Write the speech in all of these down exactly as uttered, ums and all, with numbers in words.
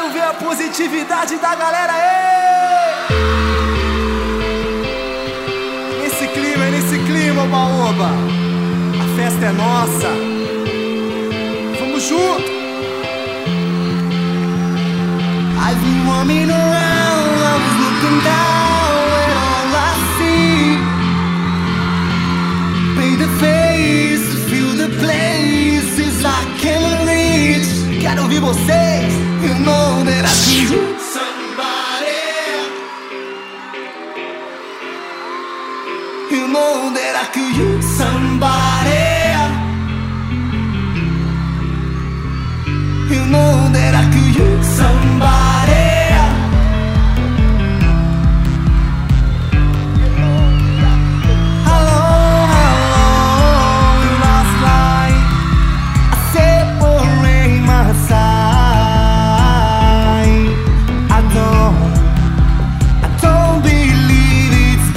Quero ver a positividade da galera aí. Nesse clima, nesse clima, Oba-Oba. A festa é nossa. Vamos junto. I've been roaming around, I was looking down, and all I see, paint the face, feel the places I can't reach. Quero ouvir vocês, you know that I can do somebody. You know that I could use somebody. You know that I could use somebody. How long, how long will last light? I separate my side. I don't, I don't believe it's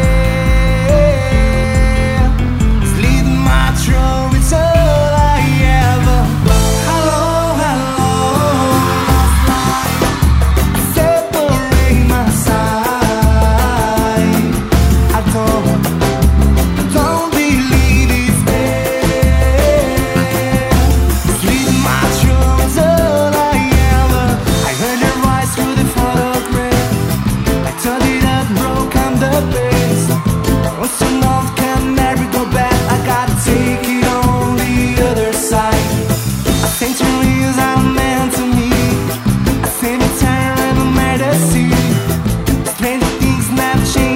there. It's leading my trouble, it's all I ever. How long, how long last night? I separate my side. I don't, I don't believe it's there. It's leading my trouble, it's all I ever. I heard your voice through the photograph. I turned it up, broke on the bass. Once you know it can never go back, I gotta take it on the other side. A centuries are meant to me. A cemetery and a murder scene. Strange things never change.